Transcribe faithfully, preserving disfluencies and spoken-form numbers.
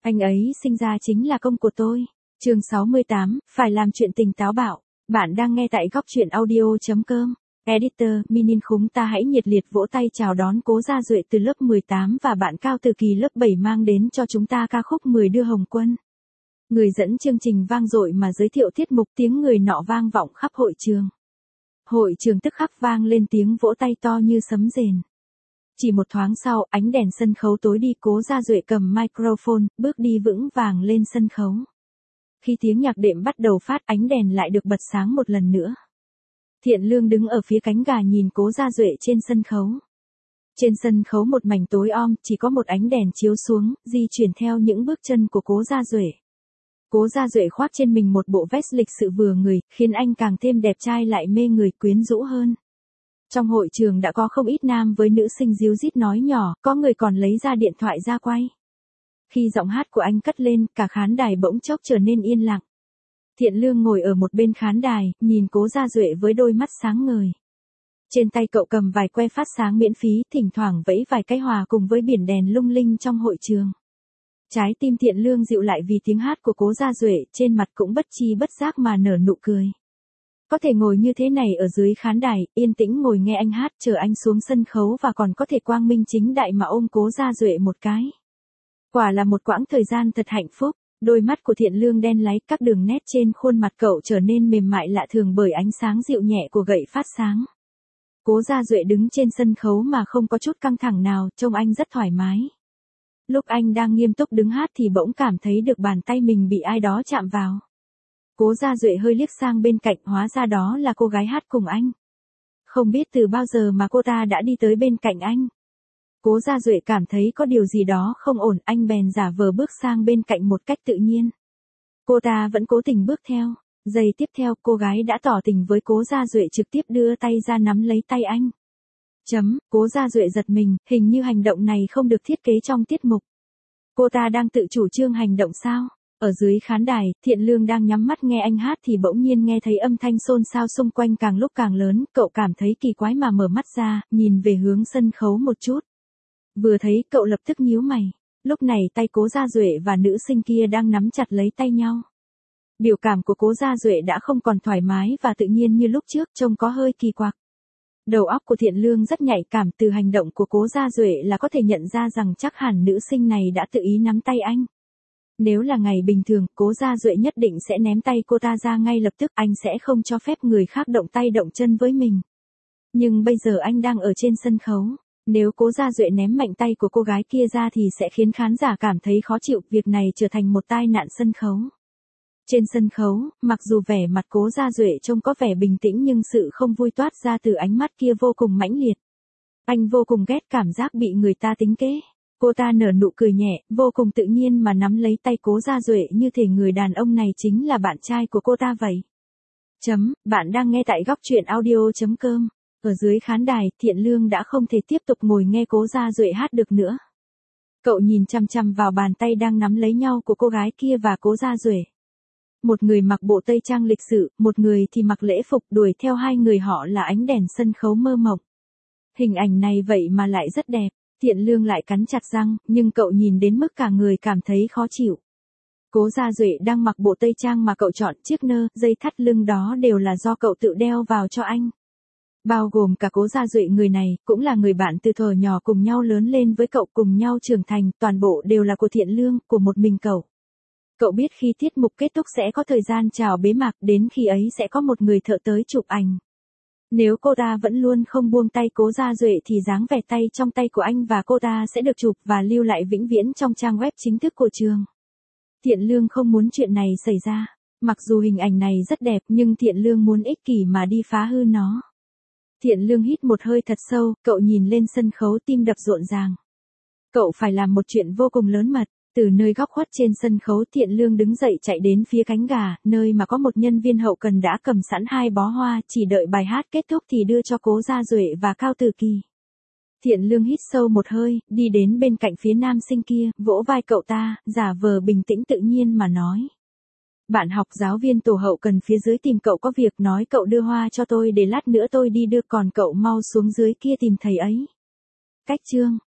Anh ấy sinh ra chính là công của tôi. Chương sáu mươi tám, phải làm chuyện tình táo bạo. Bạn đang nghe tại góc truyện audio.com. Editor, Minin Khúng ta hãy nhiệt liệt vỗ tay chào đón Cố Gia Duệ từ lớp mười tám và bạn Cao Từ Kỳ lớp bảy mang đến cho chúng ta ca khúc mười đưa hồng quân. Người dẫn chương trình vang dội mà giới thiệu tiết mục tiếng người nọ vang vọng khắp hội trường. Hội trường tức khắc vang lên tiếng vỗ tay to như sấm rền. Chỉ một thoáng sau, ánh đèn sân khấu tối đi, Cố Gia Duệ cầm microphone, bước đi vững vàng lên sân khấu. Khi tiếng nhạc đệm bắt đầu phát, ánh đèn lại được bật sáng một lần nữa. Thiện Lương đứng ở phía cánh gà nhìn Cố Gia Duệ trên sân khấu. Trên sân khấu một mảnh tối om, chỉ có một ánh đèn chiếu xuống, di chuyển theo những bước chân của Cố Gia Duệ. Cố Gia Duệ khoác trên mình một bộ vest lịch sự vừa người, khiến anh càng thêm đẹp trai lại mê người quyến rũ hơn. Trong hội trường đã có không ít nam với nữ sinh díu dít nói nhỏ, có người còn lấy ra điện thoại ra quay. Khi giọng hát của anh cất lên, cả khán đài bỗng chốc trở nên yên lặng. Thiện Lương ngồi ở một bên khán đài, nhìn Cố Gia Duệ với đôi mắt sáng ngời. Trên tay cậu cầm vài que phát sáng miễn phí, thỉnh thoảng vẫy vài cái hòa cùng với biển đèn lung linh trong hội trường. Trái tim Thiện Lương dịu lại vì tiếng hát của Cố Gia Duệ, trên mặt cũng bất chi bất giác mà nở nụ cười. Có thể ngồi như thế này ở dưới khán đài, yên tĩnh ngồi nghe anh hát, chờ anh xuống sân khấu và còn có thể quang minh chính đại mà ôm Cố Gia Duệ một cái. Quả là một quãng thời gian thật hạnh phúc. Đôi mắt của Thiện Lương đen láy, các đường nét trên khuôn mặt cậu trở nên mềm mại lạ thường bởi ánh sáng dịu nhẹ của gậy phát sáng. Cố Gia Duệ đứng trên sân khấu mà không có chút căng thẳng nào, trông anh rất thoải mái. Lúc anh đang nghiêm túc đứng hát thì bỗng cảm thấy được bàn tay mình bị ai đó chạm vào. Cố Gia Duệ hơi liếc sang bên cạnh, hóa ra đó là cô gái hát cùng anh. Không biết từ bao giờ mà cô ta đã đi tới bên cạnh anh. Cố Gia Duệ cảm thấy có điều gì đó không ổn, anh bèn giả vờ bước sang bên cạnh một cách tự nhiên. Cô ta vẫn cố tình bước theo. Giây tiếp theo, cô gái đã tỏ tình với Cố Gia Duệ, trực tiếp đưa tay ra nắm lấy tay anh. Chấm, Cố Gia Duệ giật mình, hình như hành động này không được thiết kế trong tiết mục. Cô ta đang tự chủ trương hành động sao? Ở dưới khán đài, Thiện Lương đang nhắm mắt nghe anh hát thì bỗng nhiên nghe thấy âm thanh xôn xao xung quanh càng lúc càng lớn, cậu cảm thấy kỳ quái mà mở mắt ra, nhìn về hướng sân khấu một chút. Vừa thấy, cậu lập tức nhíu mày. Lúc này tay Cố Gia Duệ và nữ sinh kia đang nắm chặt lấy tay nhau. Biểu cảm của Cố Gia Duệ đã không còn thoải mái và tự nhiên như lúc trước, trông có hơi kỳ quặc. Đầu óc của Thiện Lương rất nhạy cảm, từ hành động của Cố Gia Duệ là có thể nhận ra rằng chắc hẳn nữ sinh này đã tự ý nắm tay anh. Nếu là ngày bình thường, Cố Gia Duệ nhất định sẽ ném tay cô ta ra ngay lập tức, anh sẽ không cho phép người khác động tay động chân với mình. Nhưng bây giờ anh đang ở trên sân khấu. Nếu Cố Gia Duệ ném mạnh tay của cô gái kia ra thì sẽ khiến khán giả cảm thấy khó chịu, việc này trở thành một tai nạn sân khấu. Trên sân khấu, mặc dù vẻ mặt Cố Gia Duệ trông có vẻ bình tĩnh nhưng sự không vui toát ra từ ánh mắt kia vô cùng mãnh liệt. Anh vô cùng ghét cảm giác bị người ta tính kế. Cô ta nở nụ cười nhẹ, vô cùng tự nhiên mà nắm lấy tay Cố Gia Duệ như thể người đàn ông này chính là bạn trai của cô ta vậy. Chấm, bạn đang nghe tại góc truyện audio.com. Ở dưới khán đài, Thiện Lương đã không thể tiếp tục ngồi nghe Cố Gia Duệ hát được nữa. Cậu nhìn chằm chằm vào bàn tay đang nắm lấy nhau của cô gái kia và Cố Gia Duệ. Một người mặc bộ tây trang lịch sự, một người thì mặc lễ phục, đuổi theo hai người họ là ánh đèn sân khấu mơ mộng. Hình ảnh này vậy mà lại rất đẹp. Thiện Lương lại cắn chặt răng, nhưng cậu nhìn đến mức cả người cảm thấy khó chịu. Cố Gia Duệ đang mặc bộ tây trang mà cậu chọn, chiếc nơ, dây thắt lưng đó đều là do cậu tự đeo vào cho anh. Bao gồm cả Cố Gia Duệ, người này, cũng là người bạn từ thuở nhỏ cùng nhau lớn lên với cậu, cùng nhau trưởng thành, toàn bộ đều là của Thiện Lương, của một mình cậu. Cậu biết khi tiết mục kết thúc sẽ có thời gian chào bế mạc, đến khi ấy sẽ có một người thợ tới chụp ảnh. Nếu cô ta vẫn luôn không buông tay Cố Gia Duệ thì dáng vẻ tay trong tay của anh và cô ta sẽ được chụp và lưu lại vĩnh viễn trong trang web chính thức của trường. Thiện Lương không muốn chuyện này xảy ra. Mặc dù hình ảnh này rất đẹp nhưng Thiện Lương muốn ích kỷ mà đi phá hư nó. Thiện Lương hít một hơi thật sâu, cậu nhìn lên sân khấu, tim đập rộn ràng. Cậu phải làm một chuyện vô cùng lớn mật. Từ nơi góc khuất trên sân khấu, Thiện Lương đứng dậy chạy đến phía cánh gà, nơi mà có một nhân viên hậu cần đã cầm sẵn hai bó hoa, chỉ đợi bài hát kết thúc thì đưa cho Cố Gia Duệ và Cao Từ Kỳ. Thiện Lương hít sâu một hơi, đi đến bên cạnh phía nam sinh kia, vỗ vai cậu ta, giả vờ bình tĩnh tự nhiên mà nói. Bạn học giáo viên tổ hậu cần phía dưới tìm cậu có việc, nói cậu đưa hoa cho tôi để lát nữa tôi đi đưa, còn cậu mau xuống dưới kia tìm thầy ấy. Cách chương